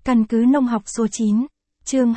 Căn cứ nông học số 9, chương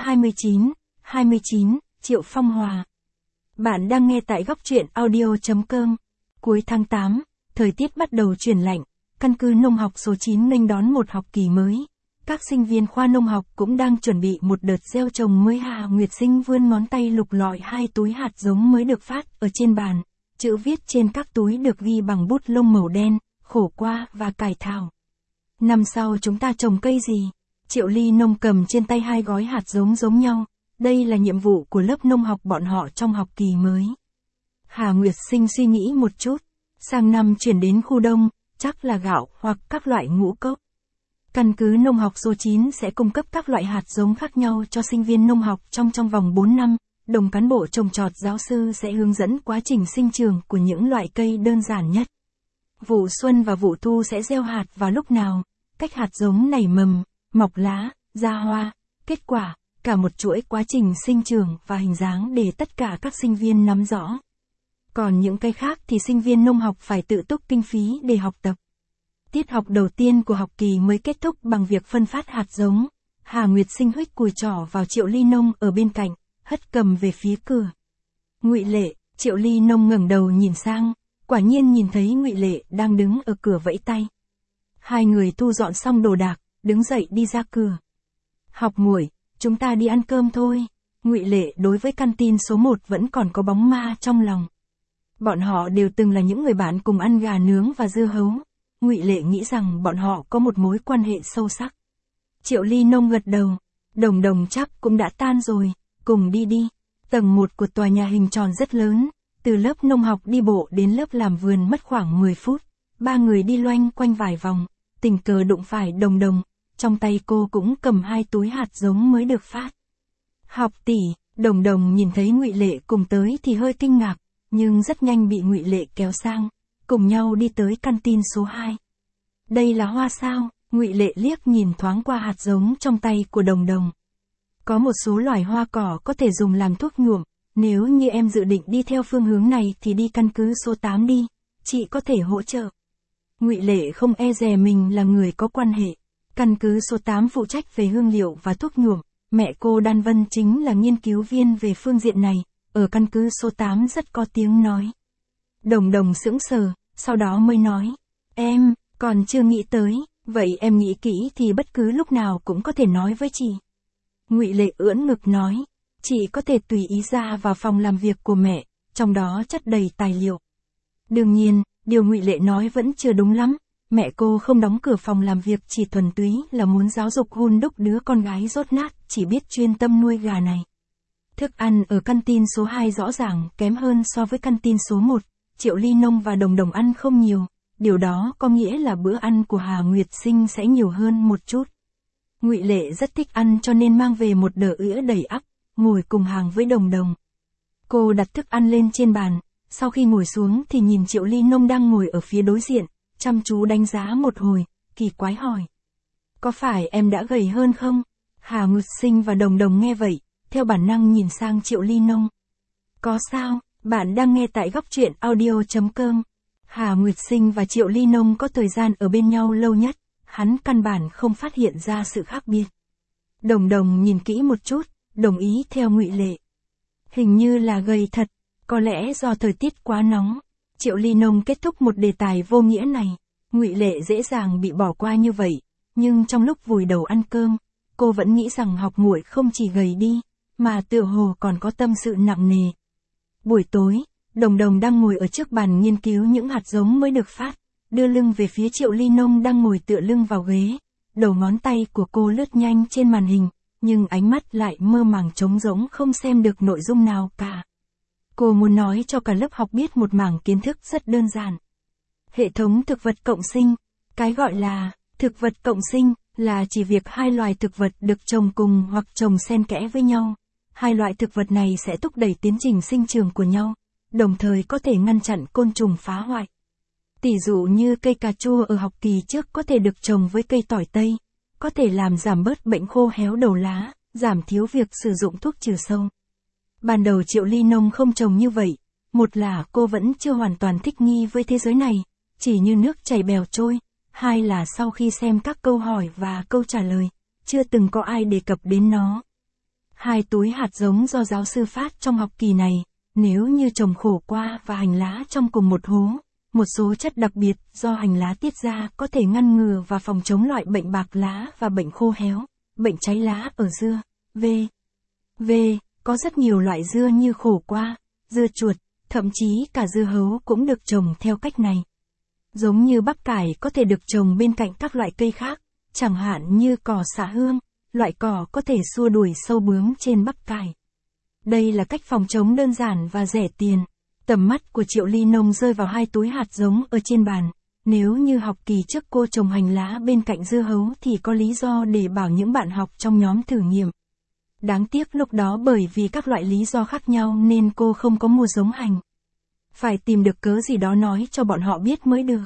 29, Triệu Phong Hòa. Bạn đang nghe tại góc truyện audio.com. Cuối tháng 8, thời tiết bắt đầu chuyển lạnh, căn cứ nông học số 9 nghênh đón một học kỳ mới. Các sinh viên khoa nông học cũng đang chuẩn bị một đợt gieo trồng mới. Hà Nguyệt Sinh vươn ngón tay lục lọi 2 túi hạt giống mới được phát ở trên bàn. Chữ viết trên các túi được ghi bằng bút lông màu đen, khổ qua và cải thảo. Năm sau chúng ta trồng cây gì? Triệu Ly Nông cầm trên tay 2 gói hạt giống giống nhau. Đây là nhiệm vụ của lớp nông học bọn họ trong học kỳ mới. Hà Nguyệt Sinh suy nghĩ một chút. Sang năm chuyển đến khu đông, chắc là gạo hoặc các loại ngũ cốc. Căn cứ nông học số 9 sẽ cung cấp các loại hạt giống khác nhau cho sinh viên nông học trong vòng 4 năm. Đồng cán bộ trồng trọt giáo sư sẽ hướng dẫn quá trình sinh trưởng của những loại cây đơn giản nhất. Vụ xuân và vụ thu sẽ gieo hạt vào lúc nào, cách hạt giống nảy mầm, mọc lá, ra hoa, kết quả, cả một chuỗi quá trình sinh trưởng và hình dáng để tất cả các sinh viên nắm rõ. Còn những cây khác thì sinh viên nông học phải tự túc kinh phí để học tập. Tiết học đầu tiên của học kỳ mới kết thúc bằng việc phân phát hạt giống. Hà Nguyệt Sinh huých cùi trỏ vào Triệu Ly Nông ở bên cạnh, hất cầm về phía cửa. Ngụy Lệ. Triệu Ly Nông ngẩng đầu nhìn sang, quả nhiên nhìn thấy Ngụy Lệ đang đứng ở cửa vẫy tay. Hai người thu dọn xong đồ đạc, đứng dậy đi ra cửa. Học muội, chúng ta đi ăn cơm thôi. Ngụy Lệ đối với căn tin số 1 vẫn còn có bóng ma trong lòng. Bọn họ đều từng là những người bạn cùng ăn gà nướng và dưa hấu. Ngụy Lệ nghĩ rằng bọn họ có một mối quan hệ sâu sắc. Triệu Ly Nông gật đầu. Đồng đồng chắc cũng đã tan rồi, cùng đi đi. Tầng 1 của tòa nhà hình tròn rất lớn. Từ lớp nông học đi bộ đến lớp làm vườn mất khoảng 10 phút. 3 người đi loanh quanh vài vòng, tình cờ đụng phải Đồng Đồng. Trong tay cô cũng cầm 2 túi hạt giống mới được phát. Học tỷ. Đồng Đồng nhìn thấy Ngụy Lệ cùng tới thì hơi kinh ngạc, nhưng rất nhanh bị Ngụy Lệ kéo sang, cùng nhau đi tới căn tin số 2. Đây là hoa sao? Ngụy Lệ liếc nhìn thoáng qua hạt giống trong tay của Đồng Đồng. Có một số loài hoa cỏ có thể dùng làm thuốc nhuộm, nếu như em dự định đi theo phương hướng này thì đi căn cứ số 8 đi, chị có thể hỗ trợ. Ngụy Lệ không e dè mình là người có quan hệ. Căn cứ số 8 phụ trách về hương liệu và thuốc nhuộm, mẹ cô Đan Vân chính là nghiên cứu viên về phương diện này, ở căn cứ số 8 rất có tiếng nói. Đồng Đồng sững sờ, sau đó mới nói, em, còn chưa nghĩ tới, vậy em nghĩ kỹ thì bất cứ lúc nào cũng có thể nói với chị. Ngụy Lệ ưỡn ngực nói, chị có thể tùy ý ra vào phòng làm việc của mẹ, trong đó chất đầy tài liệu. Đương nhiên, điều Ngụy Lệ nói vẫn chưa đúng lắm. Mẹ cô không đóng cửa phòng làm việc chỉ thuần túy là muốn giáo dục hun đúc đứa con gái dốt nát, chỉ biết chuyên tâm nuôi gà này. Thức ăn ở căn tin số 2 rõ ràng kém hơn so với căn tin số 1, Triệu Ly Nông và Đồng Đồng ăn không nhiều, điều đó có nghĩa là bữa ăn của Hà Nguyệt Sinh sẽ nhiều hơn một chút. Ngụy Lệ rất thích ăn cho nên mang về một đỡ ữa đầy ắp, ngồi cùng hàng với Đồng Đồng. Cô đặt thức ăn lên trên bàn, sau khi ngồi xuống thì nhìn Triệu Ly Nông đang ngồi ở phía đối diện, chăm chú đánh giá một hồi, kỳ quái hỏi. Có phải em đã gầy hơn không? Hà Nguyệt Sinh và Đồng Đồng nghe vậy, theo bản năng nhìn sang Triệu Ly Nông. Có sao, bạn đang nghe tại góc truyện audio.com. Hà Nguyệt Sinh và Triệu Ly Nông có thời gian ở bên nhau lâu nhất, hắn căn bản không phát hiện ra sự khác biệt. Đồng Đồng nhìn kỹ một chút, đồng ý theo Ngụy Lệ. Hình như là gầy thật, có lẽ do thời tiết quá nóng. Triệu Ly Nông kết thúc một đề tài vô nghĩa này. Ngụy Lệ dễ dàng bị bỏ qua như vậy, nhưng trong lúc vùi đầu ăn cơm, cô vẫn nghĩ rằng học muội không chỉ gầy đi, mà tựa hồ còn có tâm sự nặng nề. Buổi tối, Đồng Đồng đang ngồi ở trước bàn nghiên cứu những hạt giống mới được phát, đưa lưng về phía Triệu Ly Nông đang ngồi tựa lưng vào ghế. Đầu ngón tay của cô lướt nhanh trên màn hình, nhưng ánh mắt lại mơ màng trống rỗng không xem được nội dung nào cả. Cô muốn nói cho cả lớp học biết một mảng kiến thức rất đơn giản. Hệ thống thực vật cộng sinh. Cái gọi là thực vật cộng sinh là chỉ việc 2 loài thực vật được trồng cùng hoặc trồng xen kẽ với nhau. 2 loại thực vật này sẽ thúc đẩy tiến trình sinh trưởng của nhau, đồng thời có thể ngăn chặn côn trùng phá hoại. Tỷ dụ như cây cà chua ở học kỳ trước có thể được trồng với cây tỏi tây, có thể làm giảm bớt bệnh khô héo đầu lá, giảm thiếu việc sử dụng thuốc trừ sâu. Ban đầu Triệu Ly Nông không trồng như vậy, một là cô vẫn chưa hoàn toàn thích nghi với thế giới này, chỉ như nước chảy bèo trôi, hai là sau khi xem các câu hỏi và câu trả lời, chưa từng có ai đề cập đến nó. 2 túi hạt giống do giáo sư phát trong học kỳ này, nếu như trồng khổ qua và hành lá trong cùng một hố, một số chất đặc biệt do hành lá tiết ra có thể ngăn ngừa và phòng chống loại bệnh bạc lá và bệnh khô héo, bệnh cháy lá ở dưa. Có rất nhiều loại dưa như khổ qua, dưa chuột, thậm chí cả dưa hấu cũng được trồng theo cách này. Giống như bắp cải có thể được trồng bên cạnh các loại cây khác, chẳng hạn như cỏ xạ hương, loại cỏ có thể xua đuổi sâu bướm trên bắp cải. Đây là cách phòng chống đơn giản và rẻ tiền. Tầm mắt của Triệu Ly Nông rơi vào 2 túi hạt giống ở trên bàn. Nếu như học kỳ trước cô trồng hành lá bên cạnh dưa hấu thì có lý do để bảo những bạn học trong nhóm thử nghiệm. Đáng tiếc lúc đó bởi vì các loại lý do khác nhau nên cô không có mua giống hành. Phải tìm được cớ gì đó nói cho bọn họ biết mới được.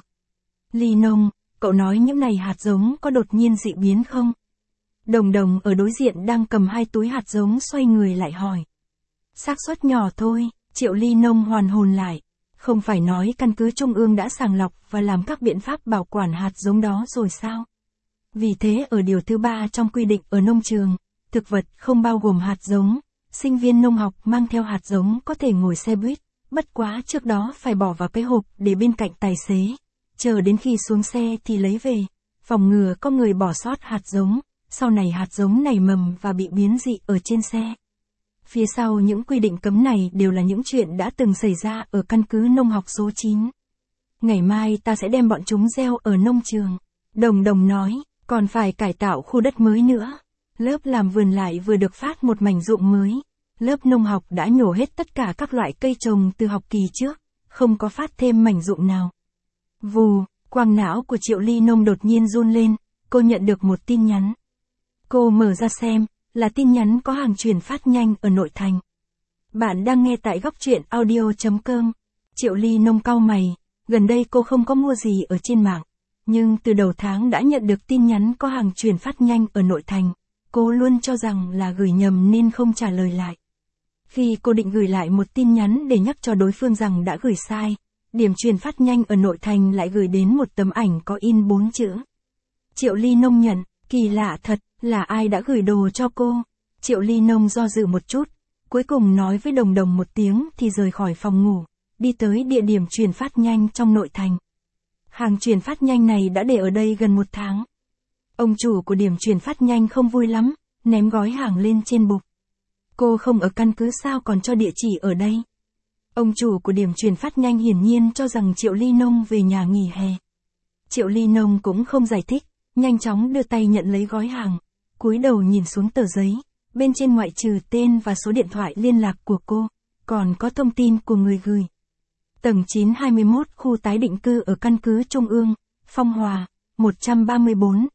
Ly Nông, cậu nói những này hạt giống có đột nhiên dị biến không? Đồng Đồng ở đối diện đang cầm 2 túi hạt giống xoay người lại hỏi. Xác suất nhỏ thôi, Triệu Ly Nông hoàn hồn lại. Không phải nói căn cứ Trung ương đã sàng lọc và làm các biện pháp bảo quản hạt giống đó rồi sao? Vì thế ở điều thứ 3 trong quy định ở nông trường, thực vật không bao gồm hạt giống, sinh viên nông học mang theo hạt giống có thể ngồi xe buýt, bất quá trước đó phải bỏ vào cái hộp để bên cạnh tài xế, chờ đến khi xuống xe thì lấy về, phòng ngừa có người bỏ sót hạt giống, sau này hạt giống nảy mầm và bị biến dị ở trên xe. Phía sau những quy định cấm này đều là những chuyện đã từng xảy ra ở căn cứ nông học số 9. Ngày mai ta sẽ đem bọn chúng gieo ở nông trường. Đồng Đồng nói, còn phải cải tạo khu đất mới nữa. Lớp làm vườn lại vừa được phát một mảnh ruộng mới. Lớp nông học đã nhổ hết tất cả các loại cây trồng từ học kỳ trước, không có phát thêm mảnh ruộng nào. Vù, quang não của Triệu Ly Nông đột nhiên run lên, cô nhận được một tin nhắn. Cô mở ra xem, là tin nhắn có hàng chuyển phát nhanh ở nội thành. Bạn đang nghe tại góc truyện audio.com. Triệu Ly Nông cau mày, gần đây cô không có mua gì ở trên mạng, nhưng từ đầu tháng đã nhận được tin nhắn có hàng chuyển phát nhanh ở nội thành. Cô luôn cho rằng là gửi nhầm nên không trả lời lại. Khi cô định gửi lại một tin nhắn để nhắc cho đối phương rằng đã gửi sai, điểm chuyển phát nhanh ở nội thành lại gửi đến một tấm ảnh có in 4 chữ. Triệu Ly Nông nhận, kỳ lạ thật, là ai đã gửi đồ cho cô? Triệu Ly Nông do dự một chút, cuối cùng nói với Đồng Đồng một tiếng thì rời khỏi phòng ngủ, đi tới địa điểm chuyển phát nhanh trong nội thành. Hàng chuyển phát nhanh này đã để ở đây gần 1 tháng. Ông chủ của điểm chuyển phát nhanh không vui lắm, ném gói hàng lên trên bục. Cô không ở căn cứ sao còn cho địa chỉ ở đây? Ông chủ của điểm chuyển phát nhanh hiển nhiên cho rằng Triệu Ly Nông về nhà nghỉ hè. Triệu Ly Nông cũng không giải thích, nhanh chóng đưa tay nhận lấy gói hàng, cúi đầu nhìn xuống tờ giấy, bên trên ngoại trừ tên và số điện thoại liên lạc của cô, còn có thông tin của người gửi. Tầng 921 khu tái định cư ở căn cứ Trung ương, Phong Hòa, 134,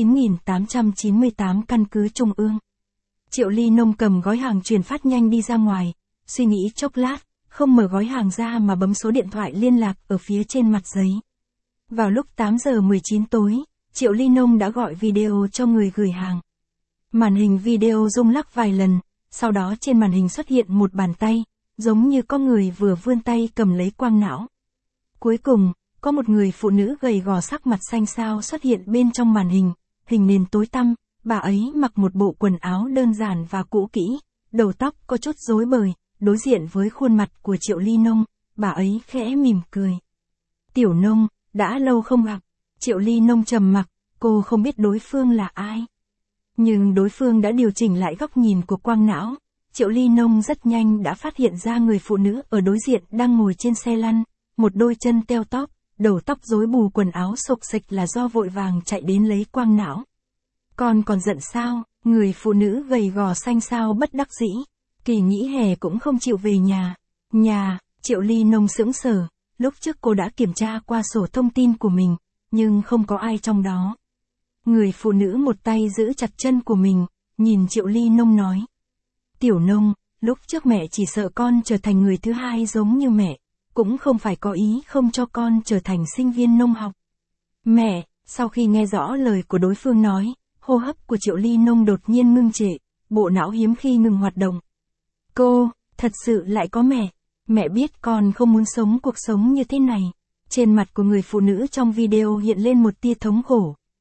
9898 căn cứ Trung ương. Triệu Ly Nông cầm gói hàng chuyển phát nhanh đi ra ngoài, suy nghĩ chốc lát, không mở gói hàng ra mà bấm số điện thoại liên lạc ở phía trên mặt giấy. Vào lúc 8 giờ 19 tối, Triệu Ly Nông đã gọi video cho người gửi hàng. Màn hình video rung lắc vài lần, sau đó trên màn hình xuất hiện một bàn tay, giống như có người vừa vươn tay cầm lấy quang não. Cuối cùng, có một người phụ nữ gầy gò sắc mặt xanh xao xuất hiện bên trong màn hình, hình nền tối tăm, bà ấy mặc một bộ quần áo đơn giản và cũ kỹ, đầu tóc có chút rối bời, đối diện với khuôn mặt của Triệu Ly Nông, bà ấy khẽ mỉm cười. Tiểu Nông, đã lâu không gặp. Triệu Ly Nông trầm mặc, cô không biết đối phương là ai. Nhưng đối phương đã điều chỉnh lại góc nhìn của quang não. Triệu Ly Nông rất nhanh đã phát hiện ra người phụ nữ ở đối diện đang ngồi trên xe lăn, một đôi chân teo tóp, đầu tóc rối bù quần áo xộc xệch là do vội vàng chạy đến lấy quang não. Còn giận sao? Người phụ nữ gầy gò xanh xao bất đắc dĩ. Kỳ nghỉ hè cũng không chịu về nhà. Triệu Ly Nông sững sờ, lúc trước cô đã kiểm tra qua sổ thông tin của mình, nhưng không có ai trong đó. Người phụ nữ một tay giữ chặt chân của mình, nhìn Triệu Ly Nông nói. Tiểu Nông, lúc trước mẹ chỉ sợ con trở thành người thứ hai giống như mẹ, cũng không phải có ý không cho con trở thành sinh viên nông học. Mẹ, sau khi nghe rõ lời của đối phương nói, hô hấp của Triệu Ly Nông đột nhiên ngưng trệ, bộ não hiếm khi ngừng hoạt động. Cô, thật sự lại có mẹ. Mẹ biết con không muốn sống cuộc sống như thế này. Trên mặt của người phụ nữ trong video hiện lên một tia thống khổ.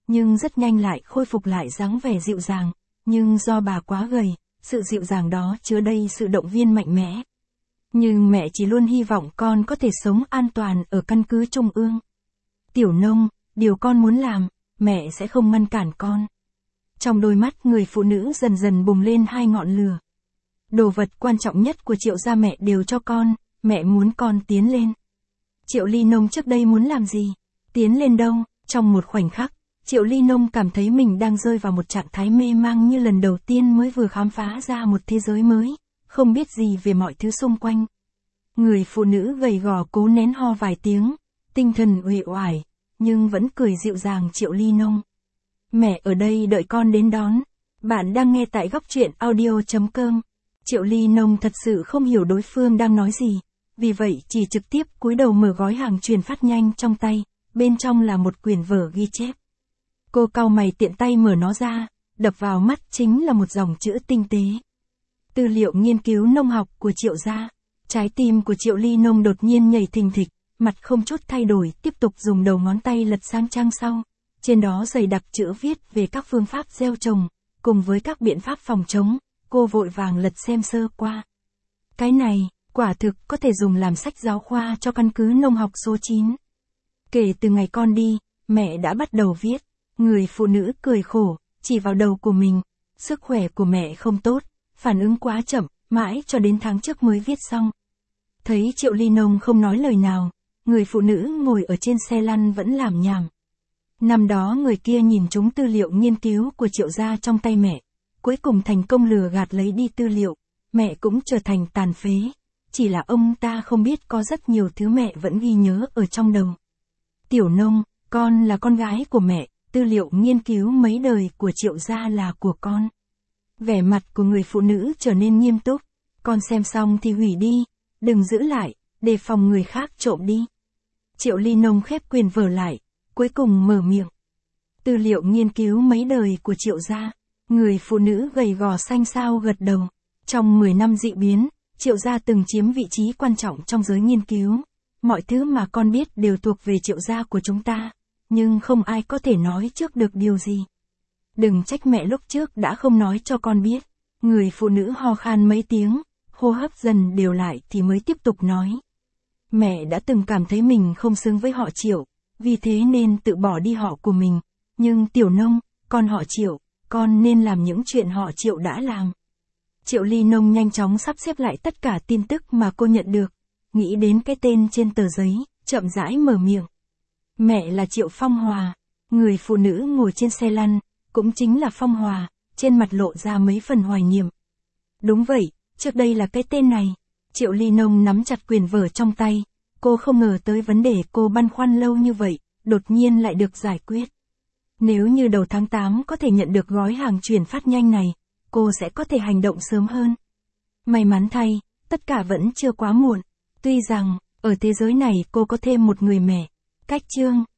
nhưng rất nhanh lại khôi phục lại dáng vẻ dịu dàng, nhưng do bà quá gầy, sự dịu dàng đó chứa đầy sự động viên mạnh mẽ. Nhưng mẹ chỉ luôn hy vọng con có thể sống an toàn ở căn cứ Trung ương. Tiểu Nông, điều con muốn làm, mẹ sẽ không ngăn cản con. Trong đôi mắt người phụ nữ dần dần bùng lên hai ngọn lửa. Đồ vật quan trọng nhất của Triệu gia mẹ đều cho con, mẹ muốn con tiến lên. Triệu Ly Nông trước đây muốn làm gì? Tiến lên đâu? Trong một khoảnh khắc, Triệu Ly Nông cảm thấy mình đang rơi vào một trạng thái mê mang như lần đầu tiên mới vừa khám phá ra một thế giới mới, không biết gì về mọi thứ xung quanh. Người phụ nữ gầy gò cố nén ho vài tiếng, tinh thần uể oải, nhưng vẫn cười dịu dàng Triệu Ly Nông. Mẹ ở đây đợi con đến đón. Bạn đang nghe tại góc truyện audio.com. Triệu Ly Nông thật sự không hiểu đối phương đang nói gì, vì vậy chỉ trực tiếp cúi đầu mở gói hàng truyền phát nhanh trong tay, bên trong là một quyển vở ghi chép. Cô cau mày tiện tay mở nó ra, đập vào mắt chính là một dòng chữ tinh tế. Tư liệu nghiên cứu nông học của Triệu gia. Trái tim của Triệu Ly Nông đột nhiên nhảy thình thịch, mặt không chút thay đổi tiếp tục dùng đầu ngón tay lật sang trang sau. Trên đó dày đặc chữ viết về các phương pháp gieo trồng, cùng với các biện pháp phòng chống, cô vội vàng lật xem sơ qua. Cái này, quả thực có thể dùng làm sách giáo khoa cho căn cứ nông học số 9. Kể từ ngày con đi, mẹ đã bắt đầu viết. Người phụ nữ cười khổ, chỉ vào đầu của mình. Sức khỏe của mẹ không tốt, phản ứng quá chậm, mãi cho đến tháng trước mới viết xong. Thấy Triệu Ly Nông không nói lời nào, người phụ nữ ngồi ở trên xe lăn vẫn làm nhảm. Năm đó người kia nhìn trúng tư liệu nghiên cứu của Triệu gia trong tay mẹ, cuối cùng thành công lừa gạt lấy đi tư liệu, mẹ cũng trở thành tàn phế. Chỉ là ông ta không biết có rất nhiều thứ mẹ vẫn ghi nhớ ở trong đầu. Tiểu Nông, con là con gái của mẹ, tư liệu nghiên cứu mấy đời của Triệu gia là của con. Vẻ mặt của người phụ nữ trở nên nghiêm túc, con xem xong thì hủy đi, đừng giữ lại, đề phòng người khác trộm đi. Triệu Ly Nông khép quyển vở lại, cuối cùng mở miệng. Tư liệu nghiên cứu mấy đời của Triệu gia. Người phụ nữ gầy gò xanh xao gật đầu. Trong 10 năm dị biến, Triệu gia từng chiếm vị trí quan trọng trong giới nghiên cứu. Mọi thứ mà con biết đều thuộc về Triệu gia của chúng ta, nhưng không ai có thể nói trước được điều gì. Đừng trách mẹ lúc trước đã không nói cho con biết. Người phụ nữ ho khan mấy tiếng, hô hấp dần đều lại thì mới tiếp tục nói. Mẹ đã từng cảm thấy mình không xứng với họ Triệu, vì thế nên tự bỏ đi họ của mình. Nhưng Tiểu Nông, con họ Triệu, con nên làm những chuyện họ Triệu đã làm. Triệu Ly Nông nhanh chóng sắp xếp lại tất cả tin tức mà cô nhận được, nghĩ đến cái tên trên tờ giấy, chậm rãi mở miệng. Mẹ là Triệu Phong Hòa. Người phụ nữ ngồi trên xe lăn, cũng chính là Phong Hòa, trên mặt lộ ra mấy phần hoài niệm. Đúng vậy, trước đây là cái tên này. Triệu Ly Nông nắm chặt quyển vở trong tay, cô không ngờ tới vấn đề cô băn khoăn lâu như vậy, đột nhiên lại được giải quyết. Nếu như đầu tháng 8 có thể nhận được gói hàng chuyển phát nhanh này, cô sẽ có thể hành động sớm hơn. May mắn thay, tất cả vẫn chưa quá muộn. Tuy rằng, ở thế giới này cô có thêm một người mẹ. Cách chương